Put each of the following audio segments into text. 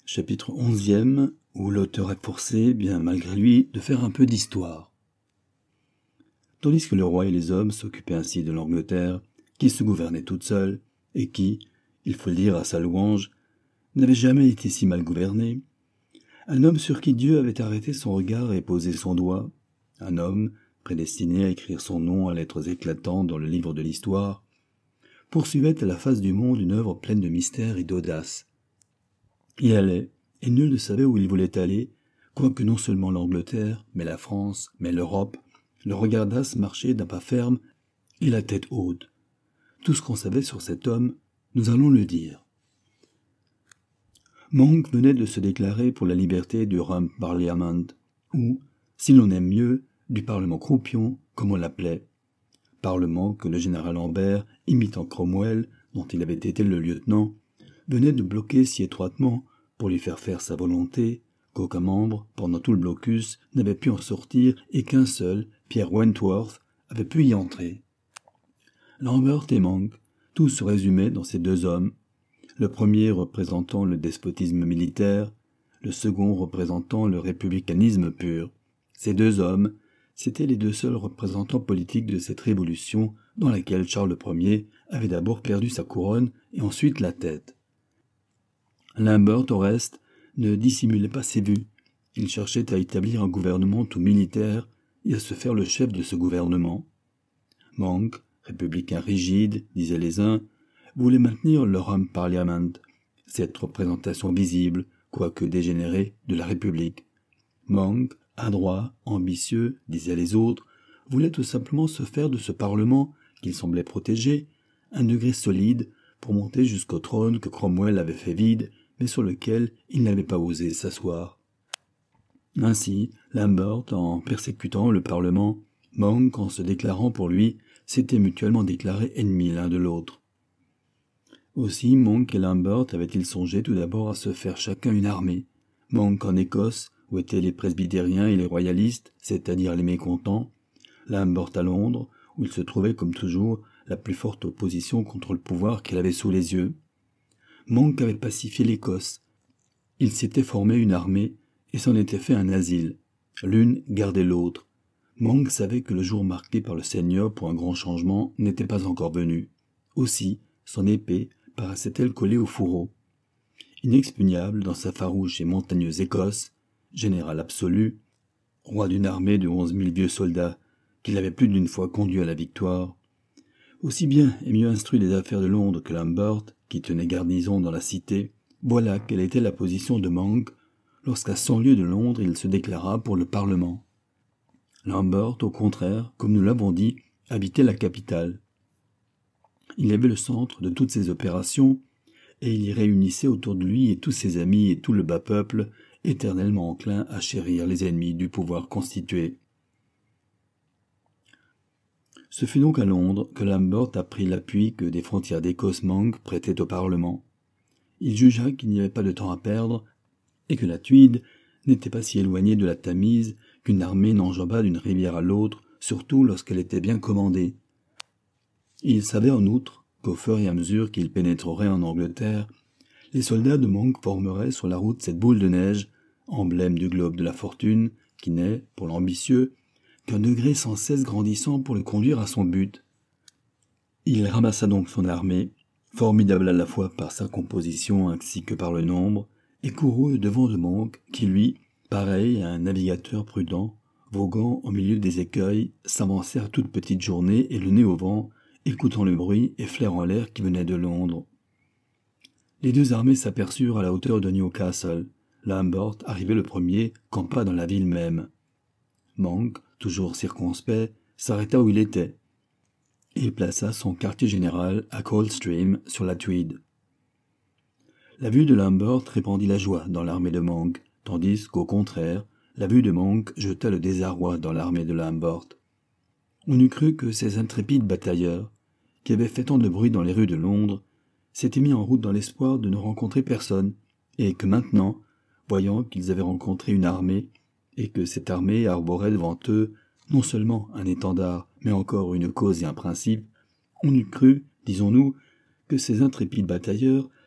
Chapitre 11e, où l'auteur est forcé, bien malgré lui, de faire un peu d'histoire. Tandis que le roi et les hommes s'occupaient ainsi de l'Angleterre, qui se gouvernait toute seule, et qui, il faut le dire à sa louange, n'avait jamais été si mal gouvernée, un homme sur qui Dieu avait arrêté son regard et posé son doigt, un homme prédestiné à écrire son nom à lettres éclatantes dans le livre de l'histoire, poursuivait à la face du monde une œuvre pleine de mystère et d'audace. Il allait, et nul ne savait où il voulait aller, quoique non seulement l'Angleterre, mais la France, mais l'Europe, le regardassent marcher d'un pas ferme et la tête haute. Tout ce qu'on savait sur cet homme, nous allons le dire. Monk venait de se déclarer pour la liberté du Rump Parliament, ou, si l'on aime mieux, du Parlement croupion, comme on l'appelait. Parlement que le général Lambert, imitant Cromwell, dont il avait été le lieutenant, venait de bloquer si étroitement pour lui faire sa volonté qu'aucun membre, pendant tout le blocus, n'avait pu en sortir et qu'un seul, Pierre Wentworth, avait pu y entrer. Lambert et Monk, tout se résumait dans ces deux hommes, le premier représentant le despotisme militaire, le second représentant le républicanisme pur. Ces deux hommes, c'étaient les deux seuls représentants politiques de cette révolution dans laquelle Charles Ier avait d'abord perdu sa couronne et ensuite la tête. Lambert, au reste, ne dissimulait pas ses vues. Il cherchait à établir un gouvernement tout militaire et à se faire le chef de ce gouvernement. Monk, républicain rigide, disaient les uns, voulait maintenir le Rump Parliament, cette représentation visible, quoique dégénérée, de la République. Monk, adroit, ambitieux, disaient les autres, voulait tout simplement se faire de ce Parlement, qu'il semblait protéger, un degré solide pour monter jusqu'au trône que Cromwell avait fait vide, mais sur lequel il n'avait pas osé s'asseoir. Ainsi, Lambert, en persécutant le Parlement, Monk, en se déclarant pour lui, s'étaient mutuellement déclarés ennemis l'un de l'autre. Aussi, Monk et Lambert avaient-ils songé tout d'abord à se faire chacun une armée. Monk en Écosse, où étaient les presbytériens et les royalistes, c'est-à-dire les mécontents, Lambert à Londres, où il se trouvait comme toujours la plus forte opposition contre le pouvoir qu'il avait sous les yeux. Monk avait pacifié l'Écosse. Il s'était formé une armée et s'en était fait un asile. L'une gardait l'autre. Monk savait que le jour marqué par le Seigneur pour un grand changement n'était pas encore venu. Aussi, son épée paraissait-elle collée au fourreau. Inexpugnable dans sa farouche et montagneuse Écosse, général absolu, roi d'une armée de 11 000 vieux soldats qu'il avait plus d'une fois conduit à la victoire, aussi bien et mieux instruit des affaires de Londres que Lambert, qui tenait garnison dans la cité, voilà quelle était la position de Monk lorsqu'à 100 lieues de Londres il se déclara pour le Parlement. Lambert, au contraire, comme nous l'avons dit, habitait la capitale. Il avait le centre de toutes ses opérations, et il y réunissait autour de lui et tous ses amis et tout le bas peuple, éternellement enclin à chérir les ennemis du pouvoir constitué. Ce fut donc à Londres que Lambert apprit l'appui que des frontières d'Écosse Monk prêtait au Parlement. Il jugea qu'il n'y avait pas de temps à perdre, et que la Tweed n'était pas si éloignée de la Tamise qu'une armée n'enjambât d'une rivière à l'autre, surtout lorsqu'elle était bien commandée. Il savait en outre qu'au fur et à mesure qu'il pénétrerait en Angleterre, les soldats de Monk formeraient sur la route cette boule de neige, emblème du globe de la fortune, qui n'est, pour l'ambitieux, qu'un degré sans cesse grandissant pour le conduire à son but. Il ramassa donc son armée, formidable à la fois par sa composition ainsi que par le nombre, et courut devant de Monk, qui lui, pareil à un navigateur prudent, voguant au milieu des écueils, s'avançait à toute petite journée et le nez au vent, écoutant le bruit et flairant l'air qui venait de Londres. Les deux armées s'aperçurent à la hauteur de Newcastle. Lambert, arrivé le premier, campa dans la ville même. Monk, toujours circonspect, s'arrêta où il était. Il plaça son quartier général à Coldstream, sur la Tweed. La vue de Lambert répandit la joie dans l'armée de Monk, tandis qu'au contraire, la vue de Monk jeta le désarroi dans l'armée de Lambert. On eût cru que ces intrépides batailleurs, qui avaient fait tant de bruit dans les rues de Londres, s'étaient mis en route dans l'espoir de ne rencontrer personne, et que maintenant, voyant qu'ils avaient rencontré une armée, et que cette armée arborait devant eux non seulement un étendard, mais encore une cause et un principe, on eût cru, disons-nous, que ces intrépides batailleurs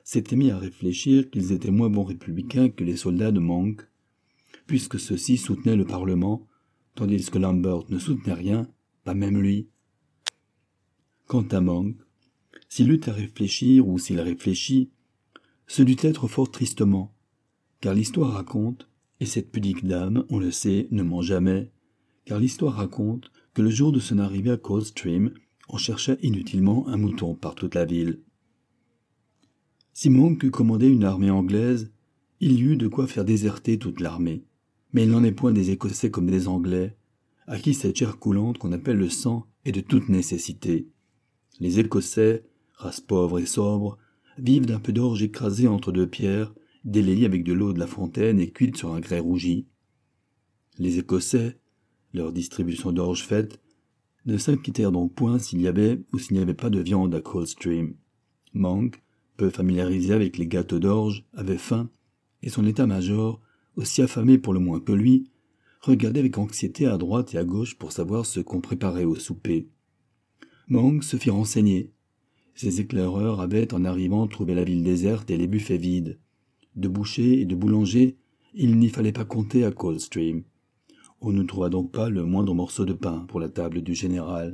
s'étaient mis à réfléchir qu'ils étaient moins bons républicains que les soldats de Monk, puisque ceux-ci soutenaient le Parlement, tandis que Lambert ne soutenait rien, pas même lui. Quant à Monk, s'il eut à réfléchir ou s'il réfléchit, ce dut être fort tristement, car l'histoire raconte, et cette pudique dame, on le sait, ne ment jamais, car l'histoire raconte que le jour de son arrivée à Coldstream, on cherchait inutilement un mouton par toute la ville. Si Monk eût commandé une armée anglaise, il y eut de quoi faire déserter toute l'armée. Mais il n'en est point des Écossais comme des Anglais, à qui cette chair coulante qu'on appelle le sang est de toute nécessité. Les Écossais, race pauvre et sobre, vivent d'un peu d'orge écrasé entre deux pierres, délayée avec de l'eau de la fontaine et cuite sur un grès rougi. Les Écossais, leur distribution d'orge faite, ne s'inquiétèrent donc point s'il y avait ou s'il n'y avait pas de viande à Coldstream. Monk, peu familiarisé avec les gâteaux d'orge, avait faim, et son état-major, aussi affamé pour le moins que lui, regardait avec anxiété à droite et à gauche pour savoir ce qu'on préparait au souper. Monk se fit renseigner. Ses éclaireurs avaient, en arrivant, trouvé la ville déserte et les buffets vides. De bouchers et de boulangers, il n'y fallait pas compter à Coldstream. On ne trouva donc pas le moindre morceau de pain pour la table du général.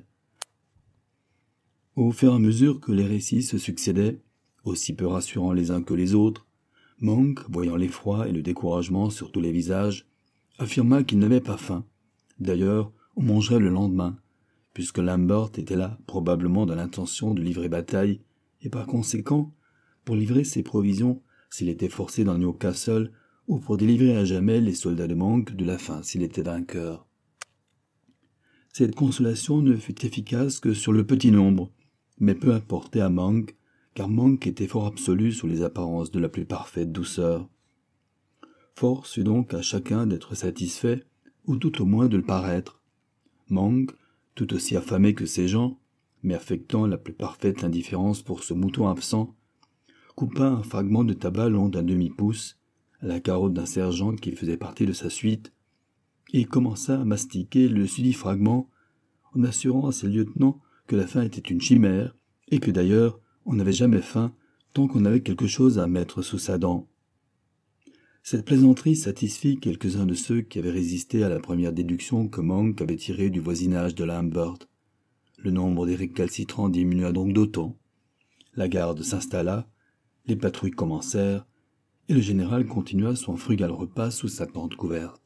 Au fur et à mesure que les récits se succédaient, aussi peu rassurants les uns que les autres, Monk, voyant l'effroi et le découragement sur tous les visages, affirma qu'il n'avait pas faim. D'ailleurs, on mangerait le lendemain, puisque Lambert était là, probablement dans l'intention de livrer bataille, et par conséquent, pour livrer ses provisions s'il était forcé dans Newcastle, ou pour délivrer à jamais les soldats de Monk de la faim s'il était vainqueur. Cette consolation ne fut efficace que sur le petit nombre, mais peu importait à Monk, car Monk était fort absolu sous les apparences de la plus parfaite douceur. Force fut donc à chacun d'être satisfait, ou tout au moins de le paraître. Monk, tout aussi affamé que ses gens, mais affectant la plus parfaite indifférence pour ce mouton absent, coupa un fragment de tabac long d'un demi-pouce, à la carotte d'un sergent qui faisait partie de sa suite, et commença à mastiquer le susdit fragment, en assurant à ses lieutenants que la faim était une chimère, et que d'ailleurs on n'avait jamais faim tant qu'on avait quelque chose à mettre sous sa dent. Cette plaisanterie satisfit quelques-uns de ceux qui avaient résisté à la première déduction que Monk avait tirée du voisinage de Lambert. Le nombre des récalcitrants diminua donc d'autant. La garde s'installa, les patrouilles commencèrent, et le général continua son frugal repas sous sa tente couverte.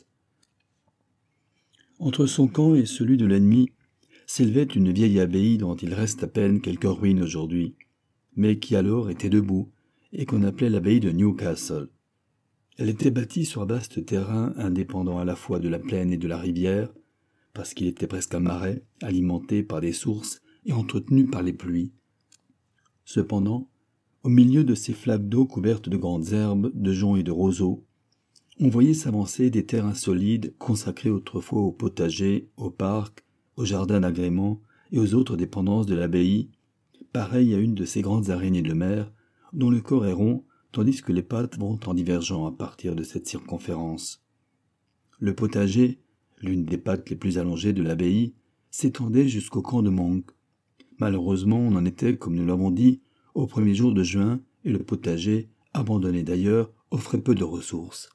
Entre son camp et celui de l'ennemi s'élevait une vieille abbaye dont il reste à peine quelques ruines aujourd'hui, mais qui alors était debout, et qu'on appelait l'abbaye de Newcastle. Elle était bâtie sur un vaste terrain indépendant à la fois de la plaine et de la rivière, parce qu'il était presque un marais, alimenté par des sources et entretenu par les pluies. Cependant, au milieu de ces flaques d'eau couvertes de grandes herbes, de joncs et de roseaux, on voyait s'avancer des terrains solides consacrés autrefois aux potagers, aux parcs, aux jardins d'agrément et aux autres dépendances de l'abbaye, pareilles à une de ces grandes araignées de mer dont le corps est rond tandis que les pattes vont en divergeant à partir de cette circonférence. Le potager, l'une des pattes les plus allongées de l'abbaye, s'étendait jusqu'au camp de Monk. Malheureusement, on en était, comme nous l'avons dit, au premier jour de juin, et le potager, abandonné d'ailleurs, offrait peu de ressources.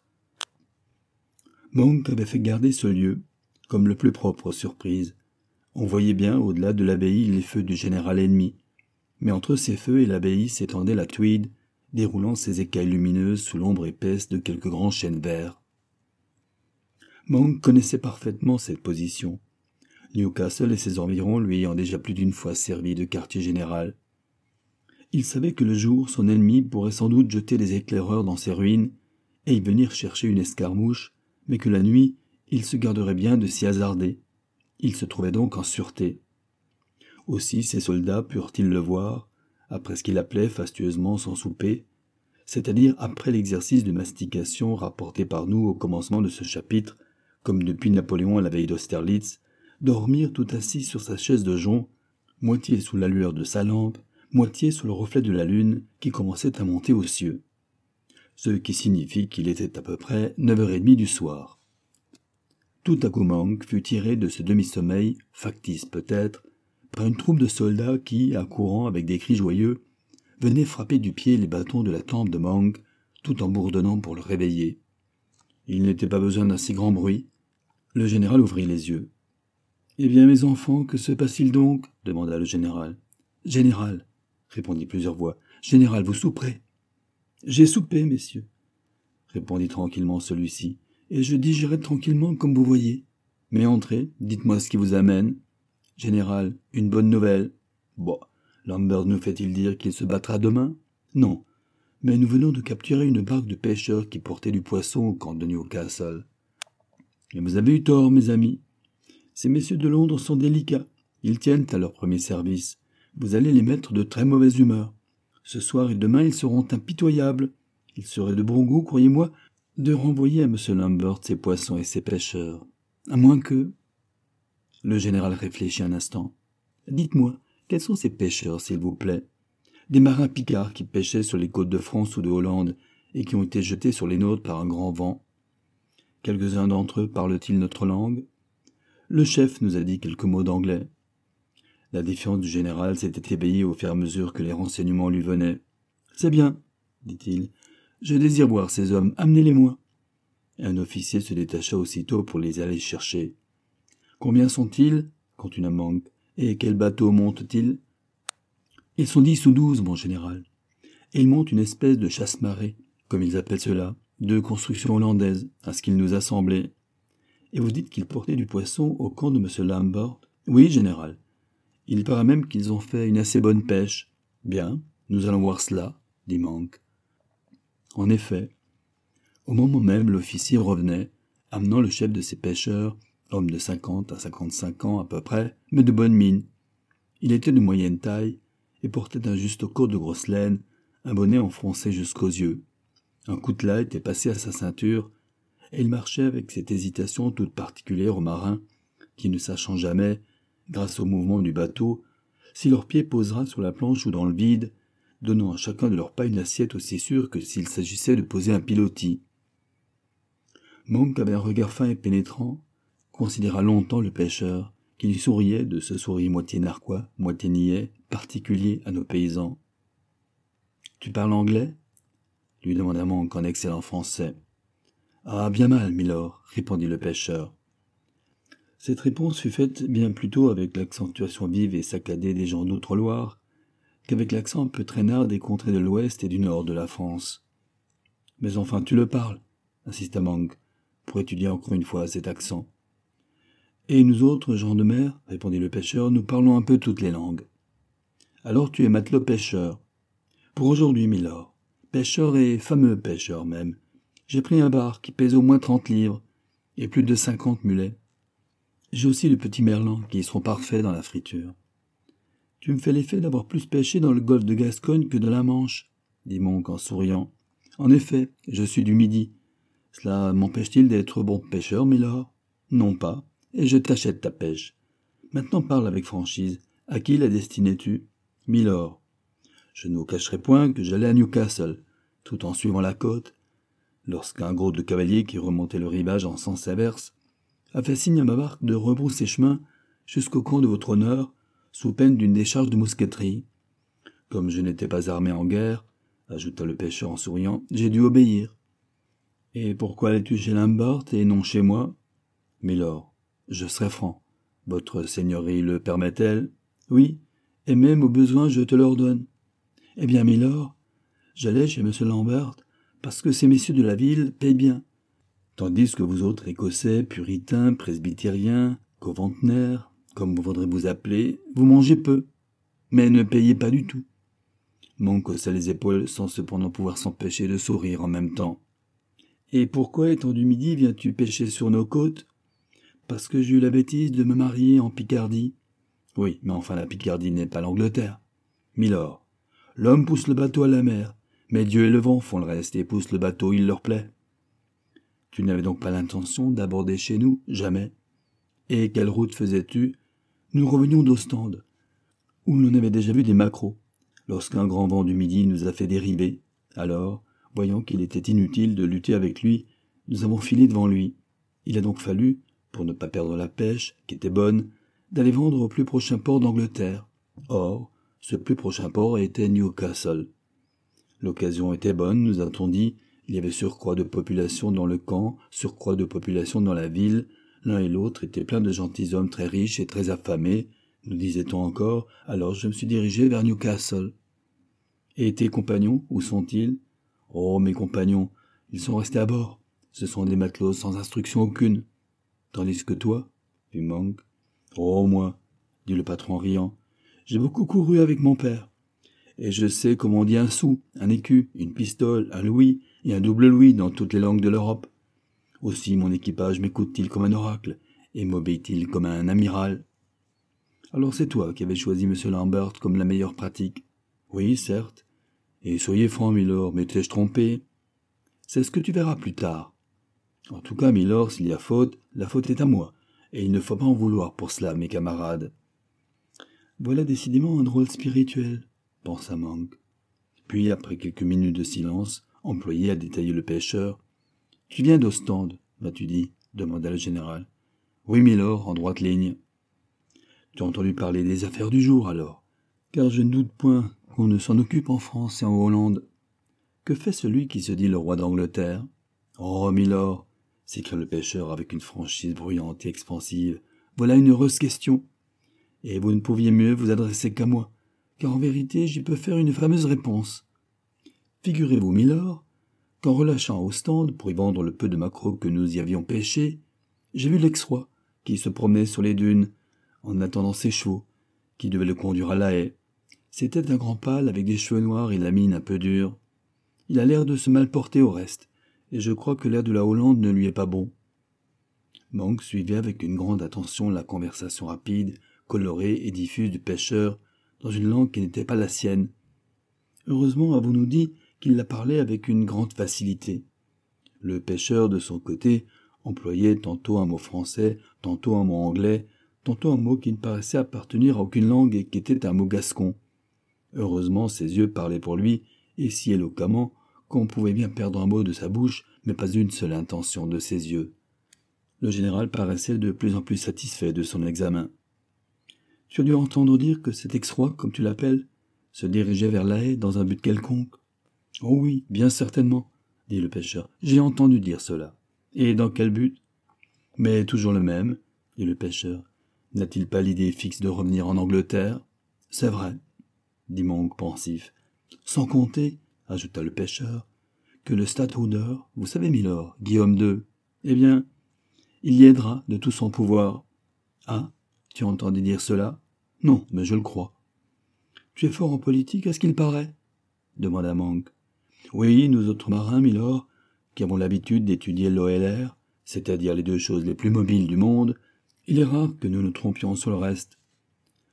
Monk avait fait garder ce lieu, comme le plus propre aux surprises. On voyait bien, au-delà de l'abbaye, les feux du général ennemi. Mais entre ces feux et l'abbaye s'étendait la Tweed, déroulant ses écailles lumineuses sous l'ombre épaisse de quelques grands chênes verts. Monk connaissait parfaitement cette position, Newcastle et ses environs lui ayant déjà plus d'une fois servi de quartier général. Il savait que le jour, son ennemi pourrait sans doute jeter des éclaireurs dans ses ruines et y venir chercher une escarmouche, mais que la nuit, il se garderait bien de s'y hasarder. Il se trouvait donc en sûreté. Aussi ses soldats purent-ils le voir, après ce qu'il appelait fastueusement son souper, c'est-à-dire après l'exercice de mastication rapporté par nous au commencement de ce chapitre, comme depuis Napoléon à la veille d'Austerlitz, dormir tout assis sur sa chaise de jonc, moitié sous la lueur de sa lampe, moitié sous le reflet de la lune qui commençait à monter aux cieux. Ce qui signifie qu'il était à peu près 9h30 du soir. Tout à coup Monk fut tiré de ce demi-sommeil, factice peut-être, par une troupe de soldats qui, accourant avec des cris joyeux, venaient frapper du pied les bâtons de la tempe de Monk, tout en bourdonnant pour le réveiller. Il n'était pas besoin d'un si grand bruit. Le général ouvrit les yeux. « Eh bien, mes enfants, que se passe-t-il donc » demanda le général. « Général, » répondit plusieurs voix. « Général, vous souperez »« J'ai soupé, messieurs, » répondit tranquillement celui-ci, « et je digérais tranquillement comme vous voyez. Mais entrez, dites-moi ce qui vous amène. »« Général, une bonne nouvelle. »« Bon, Lambert nous fait-il dire qu'il se battra demain ?»« Non, mais nous venons de capturer une barque de pêcheurs qui portait du poisson au camp de Newcastle. »« Et vous avez eu tort, mes amis. Ces messieurs de Londres sont délicats. Ils tiennent à leur premier service. Vous allez les mettre de très mauvaise humeur. Ce soir et demain, ils seront impitoyables. Il serait de bon goût, croyez-moi, de renvoyer à M. Lambert ses poissons et ses pêcheurs. À moins que... » Le général réfléchit un instant. « Dites-moi, quels sont ces pêcheurs, s'il vous plaît ? Des marins picards qui pêchaient sur les côtes de France ou de Hollande et qui ont été jetés sur les nôtres par un grand vent. Quelques-uns d'entre eux parlent-ils notre langue ? Le chef nous a dit quelques mots d'anglais. » La défiance du général s'était ébahie au fur et à mesure que les renseignements lui venaient. « C'est bien, dit-il. Je désire voir ces hommes. Amenez-les-moi. » Un officier se détacha aussitôt pour les aller chercher. « Combien sont-ils » continua Monk. « Et quel bateau montent-ils » ? « Ils sont 10 ou 12, mon général. Et ils montent une espèce de chasse-marée, comme ils appellent cela, de construction hollandaise, à ce qu'il nous a semblé. Et vous dites qu'ils portaient du poisson au camp de M. Lambert ? Oui, général. Il paraît même qu'ils ont fait une assez bonne pêche. Bien, nous allons voir cela, dit Monk. En effet, au moment même, l'officier revenait, amenant le chef de ses pêcheurs, homme de 50 à 55 ans à peu près, mais de bonne mine. Il était de moyenne taille et portait un juste col de grosse laine, un bonnet enfoncé jusqu'aux yeux. Un coutelas était passé à sa ceinture, et il marchait avec cette hésitation toute particulière aux marins, qui ne sachant jamais, grâce au mouvement du bateau, si leur pied posera sur la planche ou dans le vide, donnant à chacun de leurs pas une assiette aussi sûre que s'il s'agissait de poser un pilotis. Monk avait un regard fin et pénétrant, considéra longtemps le pêcheur, qui lui souriait de ce sourire moitié narquois, moitié niais, particulier à nos paysans. « Tu parles anglais » lui demanda Monk en excellent français. « Ah, bien mal, milord, » répondit le pêcheur. Cette réponse fut faite bien plutôt avec l'accentuation vive et saccadée des gens d'Outre-Loire qu'avec l'accent un peu traînard des contrées de l'ouest et du nord de la France. « Mais enfin, tu le parles, » insista Monk, pour étudier encore une fois cet accent. « Et nous autres, gens de mer, » répondit le pêcheur, « nous parlons un peu toutes les langues. »« Alors tu es matelot pêcheur. »« Pour aujourd'hui, milord. Pêcheur et fameux pêcheur même. J'ai pris un bar qui pèse au moins 30 livres et plus de 50 mulets. J'ai aussi le petit merlan qui seront parfaits dans la friture. »« Tu me fais l'effet d'avoir plus pêché dans le golfe de Gascogne que de la Manche, » dit Monk en souriant. « En effet, je suis du Midi. Cela m'empêche-t-il d'être bon pêcheur, milord ? Non pas, et je t'achète ta pêche. Maintenant parle avec franchise. À qui la destinais-tu ? Milord. Je ne vous cacherai point que j'allais à Newcastle, tout en suivant la côte, lorsqu'un groupe de cavaliers qui remontait le rivage en sens inverse a fait signe à ma barque de rebrousser chemin jusqu'au camp de votre honneur, sous peine d'une décharge de mousqueterie. Comme je n'étais pas armé en guerre, ajouta le pêcheur en souriant, j'ai dû obéir. Et pourquoi allais-tu chez Lambert et non chez moi ? Milord, je serai franc. Votre seigneurie le permet-elle ? Oui, et même au besoin je te l'ordonne. Eh bien, milord, j'allais chez M. Lambert parce que ces messieurs de la ville paient bien, tandis que vous autres Écossais, puritains, presbytériens, coventenaires, comme vous voudrez vous appeler, vous mangez peu, mais ne payez pas du tout. Monk haussa les épaules sans cependant pouvoir s'empêcher de sourire en même temps. Et pourquoi, étant du Midi, viens-tu pêcher sur nos côtes ? Parce que j'ai eu la bêtise de me marier en Picardie. Oui, mais enfin la Picardie n'est pas l'Angleterre. Milord, l'homme pousse le bateau à la mer, mais Dieu et le vent font le reste et poussent le bateau où il leur plaît. Tu n'avais donc pas l'intention d'aborder chez nous, jamais. Et quelle route faisais-tu ? Nous revenions d'Ostende, où l'on avait déjà vu des maquereaux, lorsqu'un grand vent du Midi nous a fait dériver. Alors, voyant qu'il était inutile de lutter avec lui, nous avons filé devant lui. Il a donc fallu, pour ne pas perdre la pêche, qui était bonne, d'aller vendre au plus prochain port d'Angleterre. Or, Ce plus prochain port était Newcastle. L'occasion était bonne, nous a-t-on dit. Il y avait surcroît de population dans le camp, surcroît de population dans la ville. L'un et l'autre étaient pleins de gentilshommes très riches et très affamés, nous disait-on encore. Alors je me suis dirigé vers Newcastle. Et tes compagnons, où sont-ils? Oh, mes compagnons, ils sont restés à bord. Ce sont des matelots sans instruction aucune. Tandis que toi, fit Monk. Oh, moi, dit le patron en riant, j'ai beaucoup couru avec mon père. Et je sais comment on dit un sou, un écu, une pistole, un louis et un double louis dans toutes les langues de l'Europe. Aussi mon équipage m'écoute-t-il comme un oracle et m'obéit-il comme un amiral. Alors c'est toi qui avais choisi M. Lambert comme la meilleure pratique. Oui, certes. Et soyez franc, milord, m'étais-je trompé? C'est ce que tu verras plus tard. En tout cas, milord, s'il y a faute, la faute est à moi, et il ne faut pas en vouloir pour cela, mes camarades. Voilà décidément un drôle spirituel, pensa Monk. Puis, après quelques minutes de silence, employé à détailler le pêcheur, « Tu viens d'Ostende, m'as-tu dit ?» demanda le général. « Oui, milord, en droite ligne. »« Tu as entendu parler des affaires du jour, alors? Car je ne doute point qu'on ne s'en occupe en France et en Hollande. Que fait celui qui se dit le roi d'Angleterre? »« Oh, milord !» s'écria le pêcheur avec une franchise bruyante et expansive. « Voilà une heureuse question. Et vous ne pouviez mieux vous adresser qu'à moi, car en vérité j'y peux faire une fameuse réponse. Figurez-vous, milord, qu'en relâchant à Ostende pour y vendre le peu de maquereaux que nous y avions pêchés, j'ai vu l'ex-roi qui se promenait sur les dunes en attendant ses chevaux, qui devaient le conduire à La Haye. C'était un grand pâle avec des cheveux noirs et la mine un peu dure. Il a l'air de se mal porter au reste, et je crois que l'air de la Hollande ne lui est pas bon. » Monk suivait avec une grande attention la conversation rapide, colorée et diffuse du pêcheur, dans une langue qui n'était pas la sienne. Heureusement, avons-nous dit qu'il la parlait avec une grande facilité. Le pêcheur, de son côté, employait tantôt un mot français, tantôt un mot anglais, tantôt un mot qui ne paraissait appartenir à aucune langue et qui était un mot gascon. Heureusement, ses yeux parlaient pour lui, et si éloquemment, qu'on pouvait bien perdre un mot de sa bouche, mais pas une seule intention de ses yeux. Le général paraissait de plus en plus satisfait de son examen. « Tu as dû entendre dire que cet ex-roi, comme tu l'appelles, se dirigeait vers La Haye dans un but quelconque. »« Oh oui, bien certainement, » dit le pêcheur. « J'ai entendu dire cela. Et dans quel but ?»« Mais toujours le même, » dit le pêcheur. « N'a-t-il pas l'idée fixe de revenir en Angleterre ?»« C'est vrai, » dit Monk pensif. « Sans compter, » ajouta le pêcheur, « que le stadtholder, vous savez, milord, Guillaume II, eh bien, il y aidera de tout son pouvoir. »« Ah, tu as entendu dire cela ? » ?»« Non, mais je le crois. »« Tu es fort en politique, à ce qu'il paraît ?» demanda Monk. « Oui, nous autres marins, milord, qui avons l'habitude d'étudier l'OLR, c'est-à-dire les deux choses les plus mobiles du monde, il est rare que nous nous trompions sur le reste. »« Voyons, »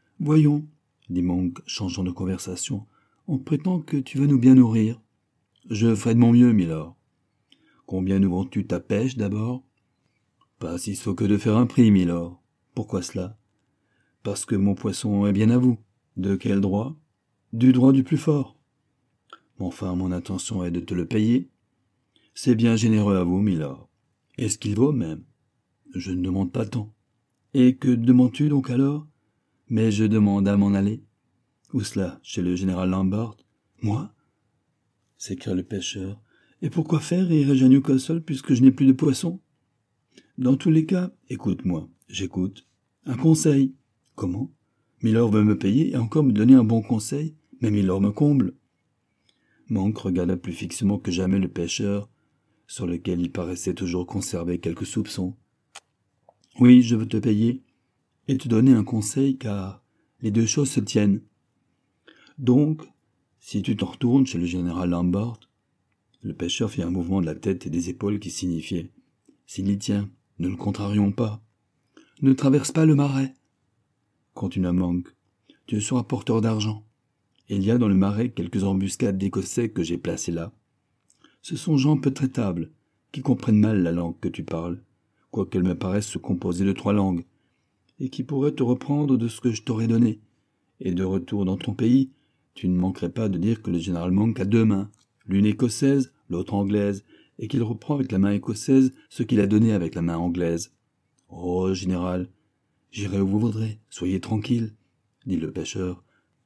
dit Monk, changeant de conversation, « on prétend que tu vas nous bien nourrir. »« Je ferai de mon mieux, milord. »« Combien nous vends-tu ta pêche, d'abord ?»« Pas si sot que de faire un prix, milord. »« Pourquoi cela ?»« Parce que mon poisson est bien à vous. »« De quel droit ?»« Du droit du plus fort. »« Enfin, mon intention est de te le payer. »« C'est bien généreux à vous, milord. »« Est-ce qu'il vaut même ?»« Je ne demande pas tant. »« Et que demandes-tu donc alors ?»« Mais je demande à m'en aller. »« Où cela, chez le général Lambert ?»« Moi ?» s'écria le pêcheur. « Et pourquoi faire irai-je à Newcastle puisque je n'ai plus de poisson ? Dans tous les cas, écoute-moi, j'écoute. Un conseil. » »« Comment ? Milord veut me payer et encore me donner un bon conseil, mais Milord me comble. » Monk regarda plus fixement que jamais le pêcheur, sur lequel il paraissait toujours conserver quelques soupçons. « Oui, je veux te payer et te donner un conseil, car les deux choses se tiennent. Donc, si tu t'en retournes chez le général Lambert, » le pêcheur fit un mouvement de la tête et des épaules qui signifiait « S'il y tient, ne le contrarions pas. Ne traverse pas le marais. » Continua Monk. « Tu seras porteur d'argent. Il y a dans le marais quelques embuscades d'Écossais que j'ai placées là. Ce sont gens peu traitables, qui comprennent mal la langue que tu parles, quoiqu'elle me paraisse se composer de 3 langues, et qui pourraient te reprendre de ce que je t'aurais donné. Et de retour dans ton pays, tu ne manquerais pas de dire que le général Monk a 2 mains, l'une écossaise, l'autre anglaise, et qu'il reprend avec la main écossaise ce qu'il a donné avec la main anglaise. Oh, général, j'irai où vous voudrez, soyez tranquille, dit le pêcheur,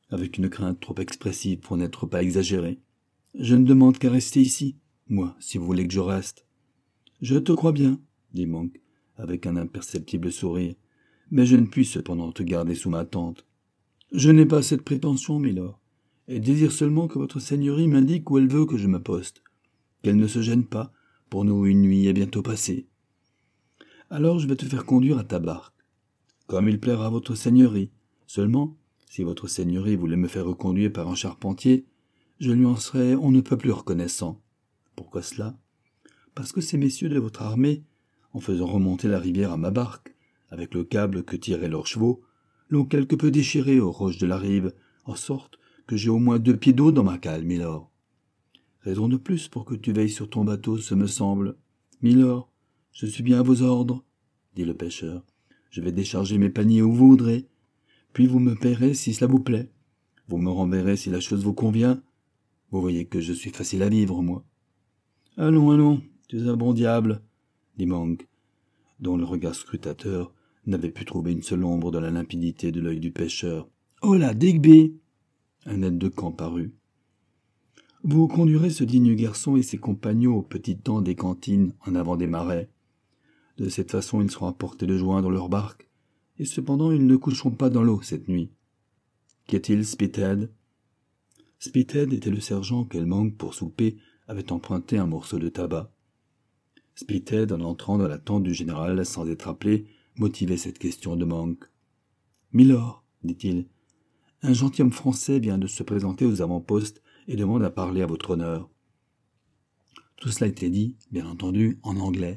avec une crainte trop expressive pour n'être pas exagérée. « Je ne demande qu'à rester ici, moi, si vous voulez que je reste. »« Je te crois bien, » dit Monk, avec un imperceptible sourire, « mais je ne puis cependant te garder sous ma tente. Je n'ai pas cette prétention, milord, et désire seulement que votre seigneurie m'indique où elle veut que je me poste. Qu'elle ne se gêne pas, pour nous une nuit est bientôt passée. Alors je vais te faire conduire à ta barque, comme il plaira à votre seigneurie. Seulement, si votre seigneurie voulait me faire reconduire par un charpentier, je lui en serais on ne peut plus reconnaissant. Pourquoi cela? Parce que ces messieurs de votre armée, en faisant remonter la rivière à ma barque, avec le câble que tiraient leurs chevaux, l'ont quelque peu déchiré aux roches de la rive, en sorte que j'ai au moins 2 pieds d'eau dans ma cale, milord. Raison de plus pour que tu veilles sur ton bateau, ce me semble. Milord, je suis bien à vos ordres, dit le pêcheur. Je vais décharger mes paniers où vous voudrez, puis vous me paierez si cela vous plaît. Vous me renverrez si la chose vous convient. Vous voyez que je suis facile à vivre, moi. Allons, allons, tu es un bon diable, dit Monk, dont le regard scrutateur n'avait pu trouver une seule ombre dans la limpidité de l'œil du pêcheur. Oh là, Digby! Un aide de camp parut. Vous conduirez ce digne garçon et ses compagnons au petit temps des cantines en avant des marais. De cette façon, ils seront à portée de joindre leur barque, et cependant ils ne coucheront pas dans l'eau cette nuit. Qu'y a-t-il, Spithead? Spithead était le sergent qu'elle Monk, pour souper, avait emprunté un morceau de tabac. Spithead, en entrant dans la tente du général sans être appelé, motivait cette question de Monk. « Milord, dit-il, un gentilhomme français vient de se présenter aux avant-postes et demande à parler à votre honneur. » Tout cela était dit, bien entendu, en anglais.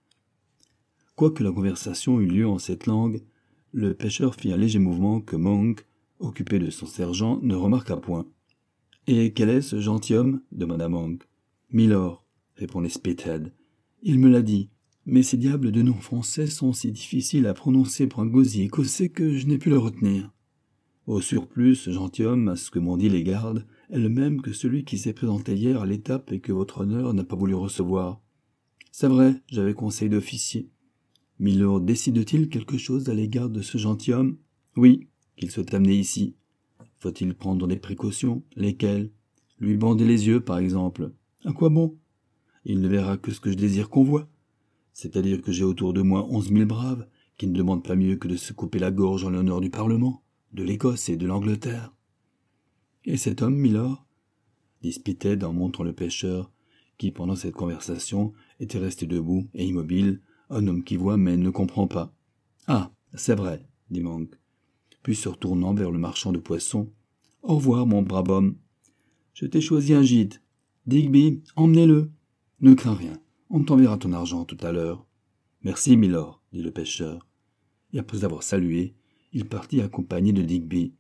Quoique la conversation eût lieu en cette langue, le pêcheur fit un léger mouvement que Monk, occupé de son sergent, ne remarqua point. « Et quel est ce gentilhomme » demanda Monk. « Milord, » répondit Spithead. « Il me l'a dit, mais ces diables de noms français sont si difficiles à prononcer pour un gosier écossais que je n'ai pu le retenir. Au surplus, ce gentilhomme, à ce que m'ont dit les gardes, est le même que celui qui s'est présenté hier à l'étape et que votre honneur n'a pas voulu recevoir. C'est vrai, j'avais conseil d'officier. Milord décide-t-il quelque chose à l'égard de ce gentilhomme? Oui, qu'il soit amené ici. Faut-il prendre des précautions? Lesquelles? Lui bander les yeux, par exemple. À quoi bon? Il ne verra que ce que je désire qu'on voie. C'est-à-dire que j'ai autour de moi 11 000 braves, qui ne demandent pas mieux que de se couper la gorge en l'honneur du Parlement, de l'Écosse et de l'Angleterre. Et cet homme, milord? Dit Spithead en montrant le pêcheur, qui, pendant cette conversation, était resté debout et immobile, un homme qui voit mais ne comprend pas. Ah, c'est vrai, dit Monk. Puis se retournant vers le marchand de poissons. Au revoir, mon brave homme. Je t'ai choisi un gîte. Digby, emmenez-le. Ne crains rien, on t'enverra ton argent tout à l'heure. Merci, milord, dit le pêcheur. Et après avoir salué, il partit accompagné de Digby.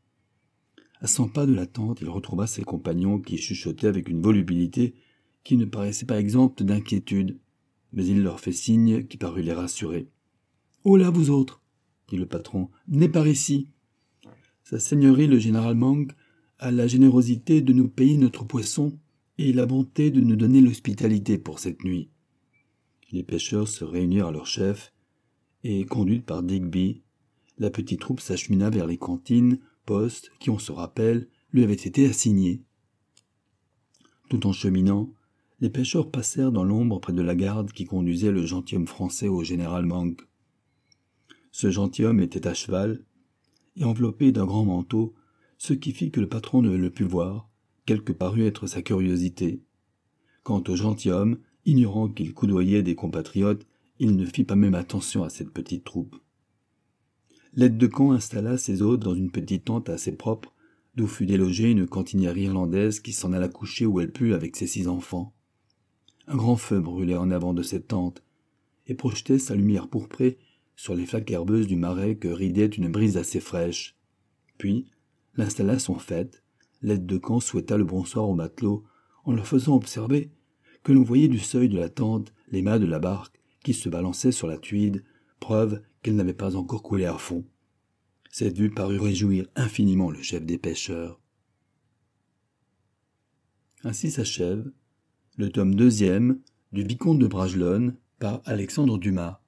À 100 pas de la tente, il retrouva ses compagnons qui chuchotaient avec une volubilité qui ne paraissait pas exempte d'inquiétude, mais il leur fait signe qui parut les rassurer. « Oh là, vous autres !» dit le patron. « Venez par ici. Sa seigneurie, le général Monk, a la générosité de nous payer notre poisson et la bonté de nous donner l'hospitalité pour cette nuit. » Les pêcheurs se réunirent à leur chef, et, conduite par Digby, la petite troupe s'achemina vers les cantines, postes qui, on se rappelle, lui avaient été assignés. Tout en cheminant, les pêcheurs passèrent dans l'ombre près de la garde qui conduisait le gentilhomme français au général Monk. Ce gentilhomme était à cheval et enveloppé d'un grand manteau, ce qui fit que le patron ne le put voir, quelle que parut être sa curiosité. Quant au gentilhomme, ignorant qu'il coudoyait des compatriotes, il ne fit pas même attention à cette petite troupe. L'aide de camp installa ses hôtes dans une petite tente assez propre, d'où fut délogée une cantinière irlandaise qui s'en alla coucher où elle put avec ses 6 enfants. Un grand feu brûlait en avant de cette tente, et projetait sa lumière pourprée sur les flaques herbeuses du marais que ridait une brise assez fraîche. Puis, l'installation faite, l'aide de camp souhaita le bonsoir aux matelots, en leur faisant observer que l'on voyait du seuil de la tente les mâts de la barque qui se balançaient sur la tuide, preuve qu'elle n'avait pas encore coulé à fond. Cette vue parut réjouir infiniment le chef des pêcheurs. Ainsi s'achève le tome 2e du Vicomte de Bragelonne par Alexandre Dumas.